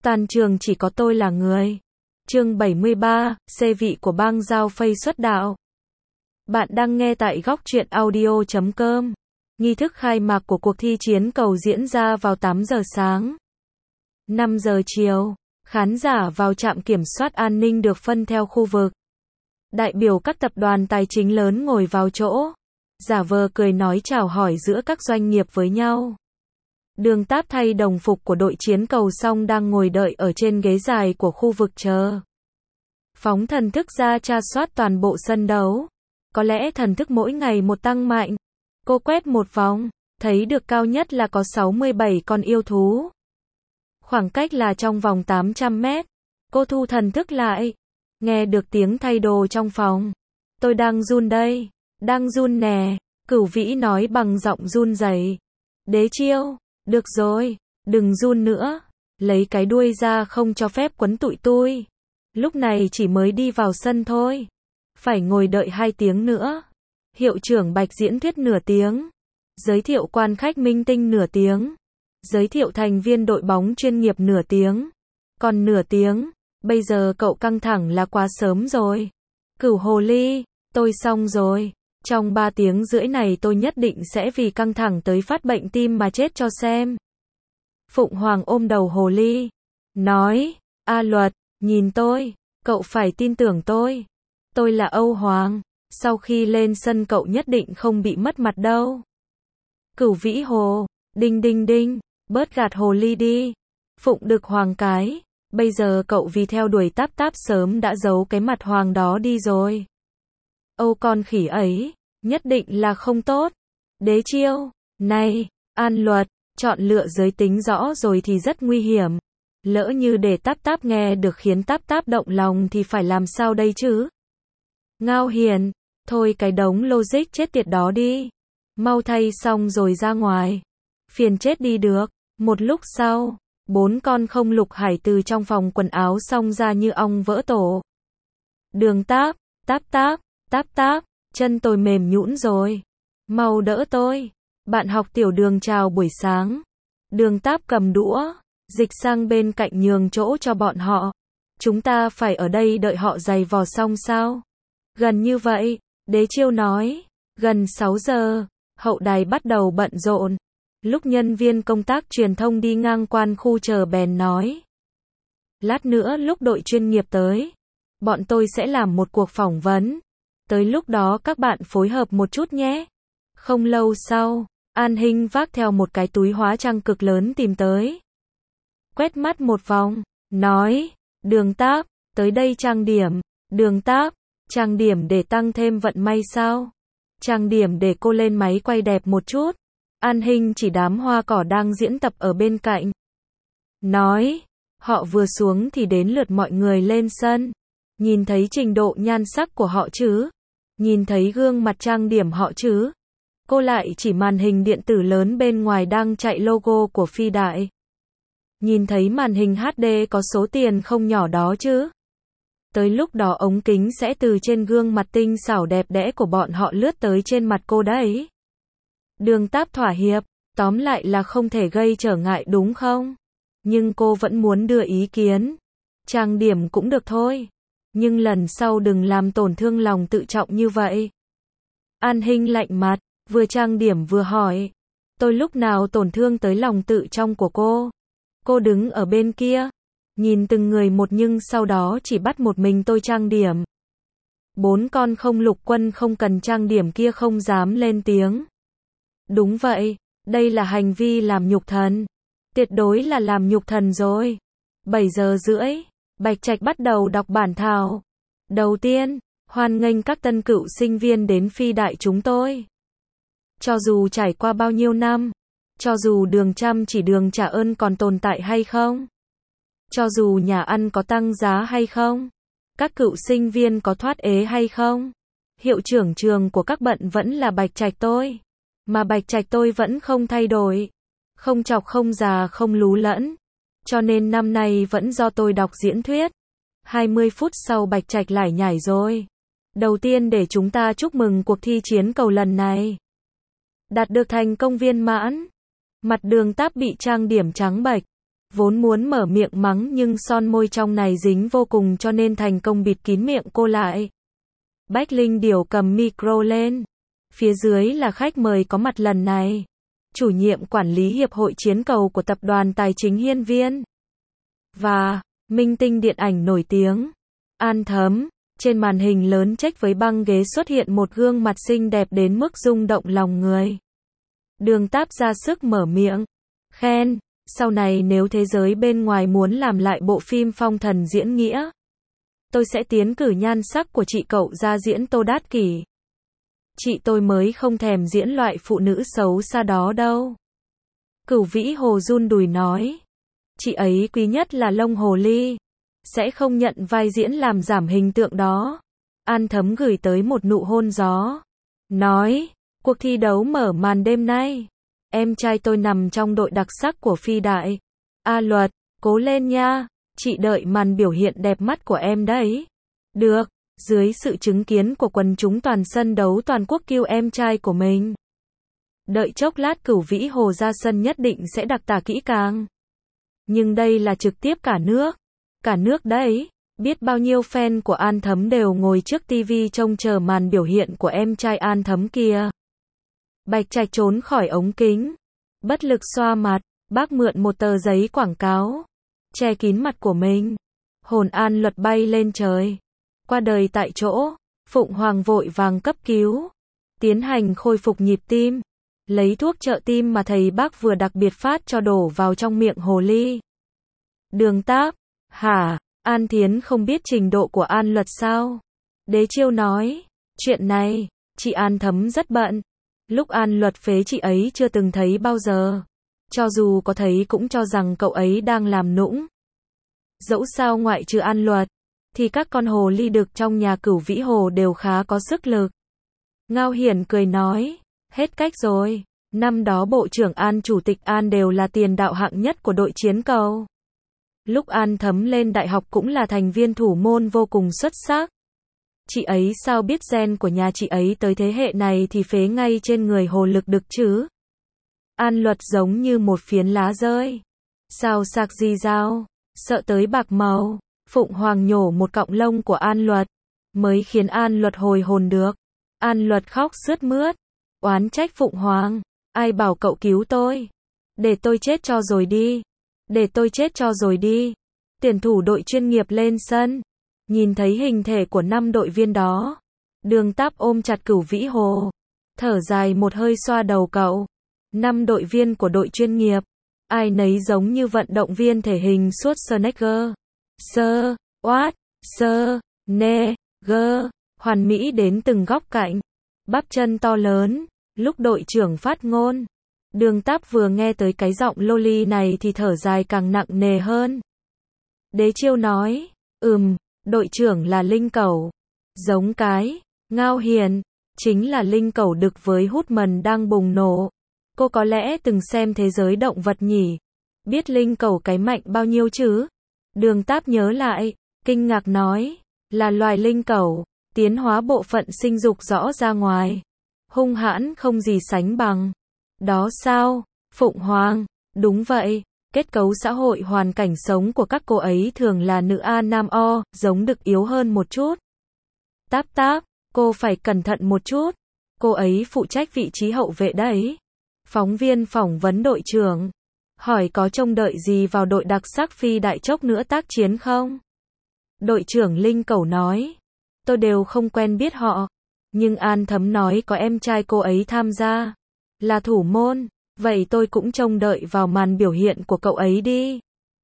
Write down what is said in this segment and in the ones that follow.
Toàn trường chỉ có tôi là người. Chương 73, xê vị của bang giao Phây xuất đạo. Bạn đang nghe tại góc truyện audio.com. Nghi thức khai mạc của cuộc thi chiến cầu diễn ra vào 8 giờ sáng. 5 giờ chiều, khán giả vào trạm kiểm soát an ninh được phân theo khu vực. Đại biểu các tập đoàn tài chính lớn ngồi vào chỗ, giả vờ cười nói chào hỏi giữa các doanh nghiệp với nhau. Đường Táp thay đồng phục của đội chiến cầu xong đang ngồi đợi ở trên ghế dài của khu vực chờ. Phóng thần thức ra tra soát toàn bộ sân đấu. Có lẽ thần thức mỗi ngày một tăng mạnh. Cô quét một vòng, thấy được cao nhất là có 67 con yêu thú. Khoảng cách là trong vòng 800 mét. Cô thu thần thức lại. Nghe được tiếng thay đồ trong phòng. Tôi đang run đây. Đang run nè. Cửu Vĩ nói bằng giọng run rẩy. Đế Chiêu. Được rồi, đừng run nữa. Lấy cái đuôi ra không cho phép quấn tụi tôi. Lúc này chỉ mới đi vào sân thôi. Phải ngồi đợi 2 tiếng nữa. Hiệu trưởng Bạch diễn thuyết nửa tiếng. Giới thiệu quan khách minh tinh nửa tiếng. Giới thiệu thành viên đội bóng chuyên nghiệp nửa tiếng. Còn nửa tiếng, bây giờ cậu căng thẳng là quá sớm rồi. Cửu hồ ly, tôi xong rồi. Trong 3 tiếng rưỡi này tôi nhất định sẽ vì căng thẳng tới phát bệnh tim mà chết cho xem. Phụng Hoàng ôm đầu hồ ly. Nói, A Luật, nhìn tôi, cậu phải tin tưởng tôi. Tôi là Âu Hoàng, sau khi lên sân cậu nhất định không bị mất mặt đâu. Cửu Vĩ hồ, đinh đinh đinh, bớt gạt hồ ly đi. Phụng Đực Hoàng cái, bây giờ cậu vì theo đuổi Táp Táp sớm đã giấu cái mặt Hoàng đó đi rồi. Âu con khỉ ấy, nhất định là không tốt. Đế Chiêu, này, An Luật, chọn lựa giới tính rõ rồi thì rất nguy hiểm. Lỡ như để Táp Táp nghe được khiến Táp Táp động lòng thì phải làm sao đây chứ? Ngao Hiền, thôi cái đống logic chết tiệt đó đi. Mau thay xong rồi ra ngoài. Phiền chết đi được. Một lúc sau, 4 con không lục hải từ trong phòng quần áo xông ra như ong vỡ tổ. Đường Táp, Táp Táp, Táp Táp, chân tôi mềm nhũn rồi. Mau đỡ tôi. Bạn học Tiểu Đường chào buổi sáng. Đường Táp cầm đũa, dịch sang bên cạnh nhường chỗ cho bọn họ. Chúng ta phải ở đây đợi họ giày vò xong sao? Gần như vậy, Đế Chiêu nói. Gần 6 giờ, hậu đài bắt đầu bận rộn. Lúc nhân viên công tác truyền thông đi ngang quan khu chờ bèn nói. Lát nữa lúc đội chuyên nghiệp tới, bọn tôi sẽ làm một cuộc phỏng vấn. Tới lúc đó các bạn phối hợp một chút nhé. Không lâu sau, An Hinh vác theo một cái túi hóa trang cực lớn tìm tới. Quét mắt một vòng, nói, Đường Táp, tới đây trang điểm. Đường Táp, trang điểm để tăng thêm vận may sao? Trang điểm để cô lên máy quay đẹp một chút. An Hinh chỉ đám hoa cỏ đang diễn tập ở bên cạnh. Nói, họ vừa xuống thì đến lượt mọi người lên sân. Nhìn thấy trình độ nhan sắc của họ chứ? Nhìn thấy gương mặt trang điểm họ chứ? Cô lại chỉ màn hình điện tử lớn bên ngoài đang chạy logo của Phi Đại. Nhìn thấy màn hình HD có số tiền không nhỏ đó chứ? Tới lúc đó ống kính sẽ từ trên gương mặt tinh xảo đẹp đẽ của bọn họ lướt tới trên mặt cô đấy. Đường Táp thỏa hiệp, tóm lại là không thể gây trở ngại đúng không? Nhưng cô vẫn muốn đưa ý kiến. Trang điểm cũng được thôi. Nhưng lần sau đừng làm tổn thương lòng tự trọng như vậy. An Hinh lạnh mặt, vừa trang điểm vừa hỏi. Tôi lúc nào tổn thương tới lòng tự trọng của cô? Cô đứng ở bên kia, nhìn từng người một nhưng sau đó chỉ bắt một mình tôi trang điểm. 4 con không lục quân không cần trang điểm kia không dám lên tiếng. Đúng vậy, đây là hành vi làm nhục thần. Tuyệt đối là làm nhục thần rồi. 7 giờ rưỡi, Bạch Trạch bắt đầu đọc bản thảo. Đầu tiên, hoan nghênh các tân cựu sinh viên đến Phi Đại chúng tôi. Cho dù trải qua bao nhiêu năm, cho dù đường chăm chỉ đường trả ơn còn tồn tại hay không, cho dù nhà ăn có tăng giá hay không, các cựu sinh viên có thoát ế hay không, hiệu trưởng trường của các bận vẫn là Bạch Trạch tôi. Mà Bạch Trạch tôi vẫn không thay đổi. Không chọc không già không lú lẫn. Cho nên năm nay vẫn do tôi đọc diễn thuyết. 20 phút sau Bạch Trạch lải nhải rồi. Đầu tiên để chúng ta chúc mừng cuộc thi chiến cầu lần này đạt được thành công viên mãn. Mặt Đường Táp bị trang điểm trắng bệch. Vốn muốn mở miệng mắng nhưng son môi trong này dính vô cùng cho nên thành công bịt kín miệng cô lại. Bách Linh Điểu cầm micro lên. Phía dưới là khách mời có mặt lần này. Chủ nhiệm quản lý Hiệp hội Chiến cầu của Tập đoàn Tài chính Hiên Viên. Và minh tinh điện ảnh nổi tiếng. An Thấm. Trên màn hình lớn check với băng ghế xuất hiện một gương mặt xinh đẹp đến mức rung động lòng người. Đường Táp ra sức mở miệng. Khen. Sau này nếu thế giới bên ngoài muốn làm lại bộ phim Phong Thần Diễn Nghĩa, tôi sẽ tiến cử nhan sắc của chị cậu ra diễn Tô Đát Kỷ. Chị tôi mới không thèm diễn loại phụ nữ xấu xa đó đâu. Cửu Vĩ Hồ run đùi nói. Chị ấy quý nhất là lông hồ ly. Sẽ không nhận vai diễn làm giảm hình tượng đó. An Thấm gửi tới một nụ hôn gió. Nói, cuộc thi đấu mở màn đêm nay. Em trai tôi nằm trong đội đặc sắc của Phi Đại. A Luật, cố lên nha. Chị đợi màn biểu hiện đẹp mắt của em đấy. Được, dưới sự chứng kiến của quần chúng toàn sân đấu toàn quốc kêu em trai của mình. Đợi chốc lát Cửu Vĩ Hồ ra sân nhất định sẽ đặc tả kỹ càng. Nhưng đây là trực tiếp cả nước. Cả nước đấy. Biết bao nhiêu fan của An Thấm đều ngồi trước TV trông chờ màn biểu hiện của em trai An Thấm kia. Bạch Trạch trốn khỏi ống kính. Bất lực xoa mặt. Bác mượn một tờ giấy quảng cáo. Che kín mặt của mình. Hồn An Luật bay lên trời. Qua đời tại chỗ. Phụng Hoàng vội vàng cấp cứu. Tiến hành khôi phục nhịp tim. Lấy thuốc trợ tim mà thầy bác vừa đặc biệt phát cho đổ vào trong miệng hồ ly. Đường Táp. Hả? An Thiến không biết trình độ của An Luật sao? Đế Chiêu nói. Chuyện này, chị An Thấm rất bận. Lúc An Luật phế chị ấy chưa từng thấy bao giờ. Cho dù có thấy cũng cho rằng cậu ấy đang làm nũng. Dẫu sao ngoại trừ An Luật, thì các con hồ ly đực trong nhà Cửu Vĩ Hồ đều khá có sức lực. Ngao Hiển cười nói. Hết cách rồi. Năm đó Bộ trưởng An Chủ tịch An đều là tiền đạo hạng nhất của đội chiến cầu. Lúc An Thấm lên đại học cũng là thành viên thủ môn vô cùng xuất sắc. Chị ấy sao biết gen của nhà chị ấy tới thế hệ này thì phế ngay trên người hồ lực đực chứ? An Luật giống như một phiến lá rơi. Sao sạc gì dao? Sợ tới bạc màu. Phụng Hoàng nhổ một cọng lông của An Luật. Mới khiến An Luật hồi hồn được. An Luật khóc sướt mướt. Oán trách Phụng Hoàng. Ai bảo cậu cứu tôi? Để tôi chết cho rồi đi. Để tôi chết cho rồi đi. Tuyển thủ đội chuyên nghiệp lên sân. Nhìn thấy hình thể của 5 đội viên đó. Đường Táp ôm chặt Cửu Vĩ Hồ. Thở dài một hơi xoa đầu cậu. 5 đội viên của đội chuyên nghiệp. Ai nấy giống như vận động viên thể hình Schwarzenegger. Sơ, oát, sơ, nê, gơ. Hoàn mỹ đến từng góc cạnh. Bắp chân to lớn. Lúc đội trưởng phát ngôn. Đường Táp vừa nghe tới cái giọng loli này thì thở dài càng nặng nề hơn. Đế Chiêu nói. Đội trưởng là linh cẩu. Giống cái. Ngao Hiền. Chính là linh cẩu đực với hút mần đang bùng nổ. Cô có lẽ từng xem Thế giới động vật nhỉ? Biết linh cẩu cái mạnh bao nhiêu chứ? Đường Táp nhớ lại. Kinh ngạc nói. Là loài linh cẩu. Tiến hóa bộ phận sinh dục rõ ra ngoài. Hung hãn không gì sánh bằng. Đó sao? Phụng Hoàng. Đúng vậy. Kết cấu xã hội hoàn cảnh sống của các cô ấy thường là nữ A nam O, giống đực yếu hơn một chút. Táp Táp, cô phải cẩn thận một chút. Cô ấy phụ trách vị trí hậu vệ đấy. Phóng viên phỏng vấn đội trưởng. Hỏi có trông đợi gì vào đội đặc sắc Phi Đại chốc nữa tác chiến không? Đội trưởng Linh Cẩu nói. Tôi đều không quen biết họ. Nhưng An Thấm nói có em trai cô ấy tham gia. Là thủ môn. Vậy tôi cũng trông đợi vào màn biểu hiện của cậu ấy đi.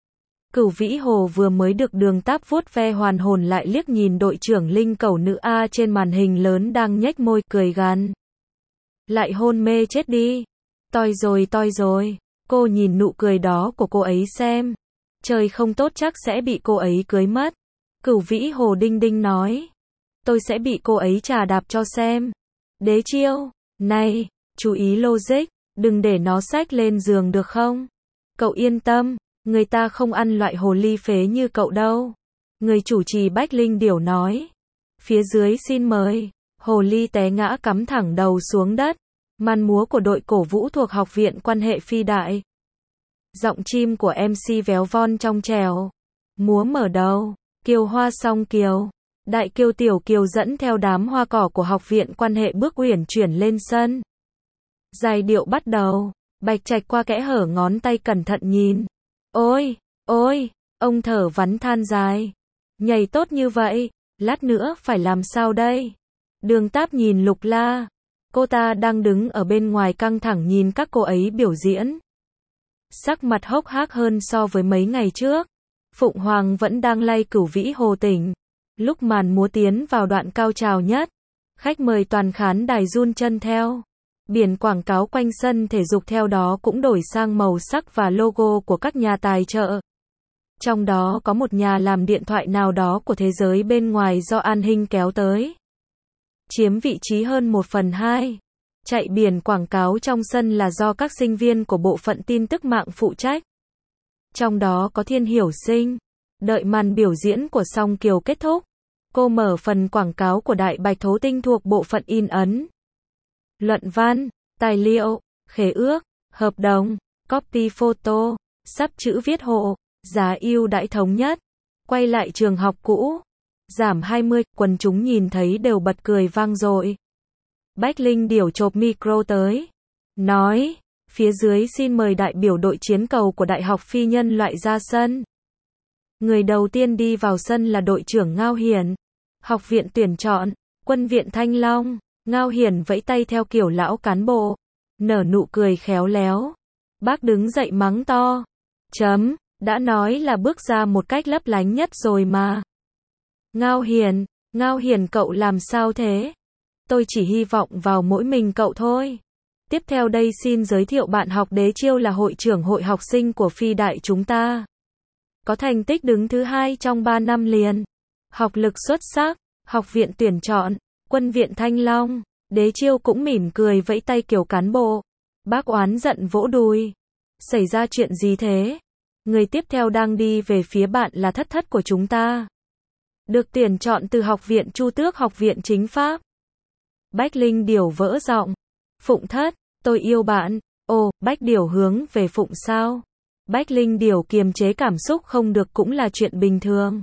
Cửu Vĩ Hồ vừa mới được Đường Táp vuốt ve hoàn hồn lại liếc nhìn đội trưởng Linh Cẩu nữ A trên màn hình lớn đang nhếch môi cười gằn. Lại hôn mê chết đi. Toi rồi. Cô nhìn nụ cười đó của cô ấy xem. Trời không tốt chắc sẽ bị cô ấy cưới mất. Cửu Vĩ Hồ đinh đinh nói. Tôi sẽ bị cô ấy chà đạp cho xem. Đế Chiêu. Này, chú ý logic. Đừng để nó xách lên giường được không? Cậu yên tâm, người ta không ăn loại hồ ly phế như cậu đâu. Người chủ trì Bách Linh Điểu nói. Phía dưới xin mời. Hồ ly té ngã cắm thẳng đầu xuống đất. Màn múa của đội cổ vũ thuộc Học viện Quan hệ Phi Đại. Giọng chim của MC véo von trong trẻo. Múa mở đầu, Kiều Hoa song kiều. Đại kiều tiểu kiều dẫn theo đám hoa cỏ của học viện quan hệ bước uyển chuyển lên sân. Giai điệu bắt đầu, Bạch Trạch qua kẽ hở ngón tay cẩn thận nhìn. Ôi, ôi, ông thở vắn than dài. Nhảy tốt như vậy, lát nữa phải làm sao đây? Đường Táp nhìn Lục La. Cô ta đang đứng ở bên ngoài căng thẳng nhìn các cô ấy biểu diễn. Sắc mặt hốc hác hơn so với mấy ngày trước. Phụng Hoàng vẫn đang lay Cửu Vĩ Hồ tỉnh. Lúc màn múa tiến vào đoạn cao trào nhất, khách mời toàn khán đài run chân theo. Biển quảng cáo quanh sân thể dục theo đó cũng đổi sang màu sắc và logo của các nhà tài trợ. Trong đó có một nhà làm điện thoại nào đó của thế giới bên ngoài do An Hinh kéo tới. Chiếm vị trí hơn 1/2. Chạy biển quảng cáo trong sân là do các sinh viên của bộ phận tin tức mạng phụ trách. Trong đó có Thiên Hiểu Sinh. Đợi màn biểu diễn của Song Kiều kết thúc, cô mở phần quảng cáo của Đại Bạch Thố Tinh thuộc bộ phận in ấn. Luận văn, tài liệu, khế ước, hợp đồng, copy photo, sắp chữ viết hộ, giá ưu đãi thống nhất, quay lại trường học cũ, giảm 20, quần chúng nhìn thấy đều bật cười vang dội. Bách Linh Điểu chộp micro tới, nói, phía dưới xin mời đại biểu đội chiến cầu của Đại học Phi Nhân Loại ra sân. Người đầu tiên đi vào sân là đội trưởng Ngao Hiển. Học viện tuyển chọn, Quân viện Thanh Long. Ngao Hiển vẫy tay theo kiểu lão cán bộ, nở nụ cười khéo léo. Bác đứng dậy mắng to. Chấm, đã nói là bước ra một cách lấp lánh nhất rồi mà. Ngao Hiển cậu làm sao thế? Tôi chỉ hy vọng vào mỗi mình cậu thôi. Tiếp theo đây xin giới thiệu bạn học Đế Chiêu là hội trưởng hội học sinh của Phi Đại chúng ta. Có thành tích đứng thứ 2 trong 3 năm liền. Học lực xuất sắc, học viện tuyển chọn, Quân viện Thanh Long. Đế Chiêu cũng mỉm cười vẫy tay kiểu cán bộ. Bác oán giận vỗ đùi. Xảy ra chuyện gì thế? Người tiếp theo đang đi về phía bạn là thất thất của chúng ta. Được tuyển chọn từ học viện Chu Tước học viện chính pháp. Bách Linh Điểu vỡ giọng. Phụng thất, tôi yêu bạn. Ồ, Bách Điểu hướng về Phụng sao? Bách Linh Điểu kiềm chế cảm xúc không được cũng là chuyện bình thường.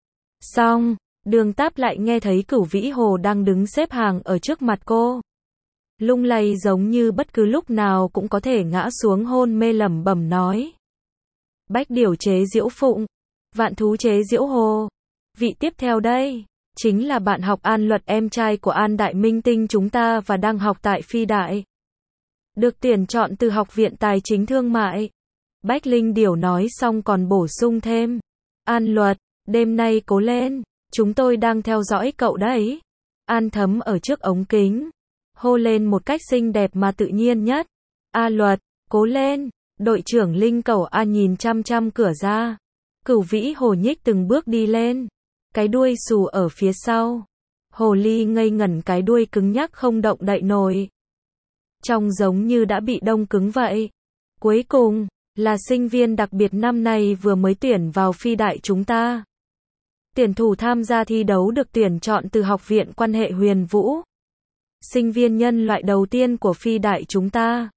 Xong, Đường Táp lại nghe thấy Cửu Vĩ Hồ đang đứng xếp hàng ở trước mặt cô. Lung lay giống như bất cứ lúc nào cũng có thể ngã xuống hôn mê lẩm bẩm nói. Bách Điểu chế giễu Phụng. Vạn thú chế giễu Hồ. Vị tiếp theo đây, chính là bạn học An Luật em trai của An Đại Minh Tinh chúng ta và đang học tại Phi Đại. Được tuyển chọn từ Học viện Tài chính Thương mại. Bách Linh Điểu nói xong còn bổ sung thêm. An Luật, đêm nay cố lên, chúng tôi đang theo dõi cậu đấy. An Thấm ở trước ống kính, hô lên một cách xinh đẹp mà tự nhiên nhất. A Luật, cố lên. Đội trưởng Linh Cẩu An nhìn chăm chăm cửa ra. Cửu Vĩ Hồ nhích từng bước đi lên. Cái đuôi xù ở phía sau. Hồ ly ngây ngẩn cái đuôi cứng nhắc không động đậy nổi. Trông giống như đã bị đông cứng vậy. Cuối cùng, là sinh viên đặc biệt năm nay vừa mới tuyển vào Phi Đại chúng ta. Tuyển thủ tham gia thi đấu được tuyển chọn từ Học viện Quan hệ Huyền Vũ. Sinh viên nhân loại đầu tiên của Phi Đại chúng ta.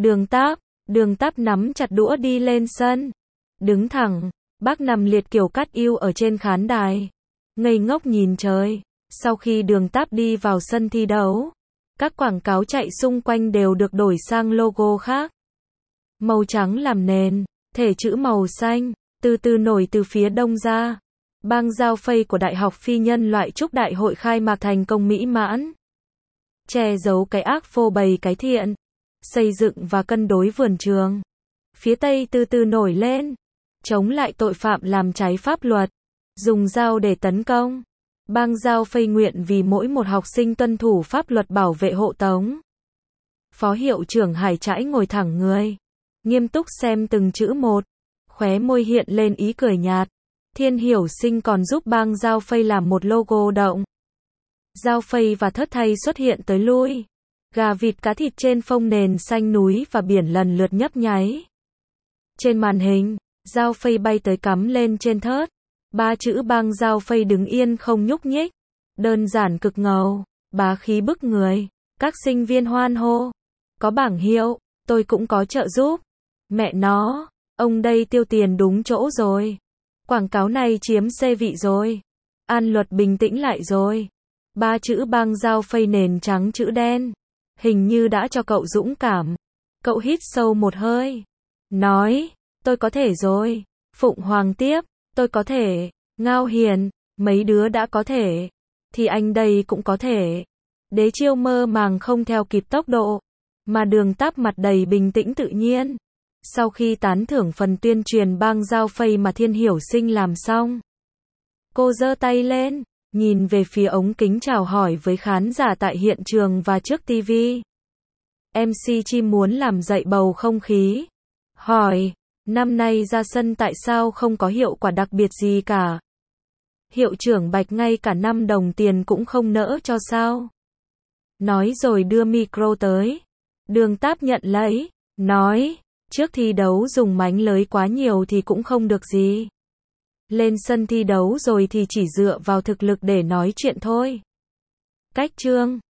Đường Táp nắm chặt đũa đi lên sân. Đứng thẳng, bác nằm liệt kiểu cắt yêu ở trên khán đài. Ngây ngốc nhìn trời. Sau khi Đường Táp đi vào sân thi đấu, các quảng cáo chạy xung quanh đều được đổi sang logo khác. Màu trắng làm nền, thể chữ màu xanh, từ từ nổi từ phía đông ra. Bang giao phây của Đại học Phi Nhân Loại chúc đại hội khai mạc thành công mỹ mãn. Che giấu cái ác phô bày cái thiện. Xây dựng và cân đối vườn trường. Phía Tây từ từ nổi lên. Chống lại tội phạm làm trái pháp luật. Dùng dao để tấn công. Bang giao phây nguyện vì mỗi một học sinh tuân thủ pháp luật bảo vệ hộ tống. Phó hiệu trưởng Hải Trãi ngồi thẳng người. Nghiêm túc xem từng chữ một. Khóe môi hiện lên ý cười nhạt. Thiên Hiểu Sinh còn giúp bang giao phây làm một logo động. Giao phây và thất thay xuất hiện tới lui. Gà vịt cá thịt trên phông nền xanh núi và biển lần lượt nhấp nháy. Trên màn hình, giao phây bay tới cắm lên trên thớt. 3 chữ bang giao phây đứng yên không nhúc nhích. Đơn giản cực ngầu, bá khí bức người. Các sinh viên hoan hô. Có bảng hiệu, tôi cũng có trợ giúp. Mẹ nó, Ông đây tiêu tiền đúng chỗ rồi. Quảng cáo này chiếm xe vị rồi. An Luật bình tĩnh lại rồi. 3 chữ bang giao phây nền trắng chữ đen. Hình như đã cho cậu dũng cảm. Cậu hít sâu một hơi. Nói, tôi có thể rồi. Phụng Hoàng tiếp, tôi có thể. Ngao Hiền, mấy đứa đã có thể. Thì anh đây cũng có thể. Đế Chiêu mơ màng không theo kịp tốc độ. Mà Đường Táp mặt đầy bình tĩnh tự nhiên. Sau khi tán thưởng phần tuyên truyền bang giao phây mà Thiên Hiểu Sinh làm xong, cô giơ tay lên, nhìn về phía ống kính chào hỏi với khán giả tại hiện trường và trước TV. MC Chi muốn làm dậy bầu không khí. Hỏi, năm nay ra sân tại sao không có hiệu quả đặc biệt gì cả? Hiệu trưởng Bạch ngay cả 5 đồng tiền cũng không nỡ cho sao? Nói rồi đưa micro tới. Đường Táp nhận lấy, nói, trước thi đấu dùng mánh lới quá nhiều thì cũng không được gì. Lên sân thi đấu rồi thì chỉ dựa vào thực lực để nói chuyện thôi. Cách chương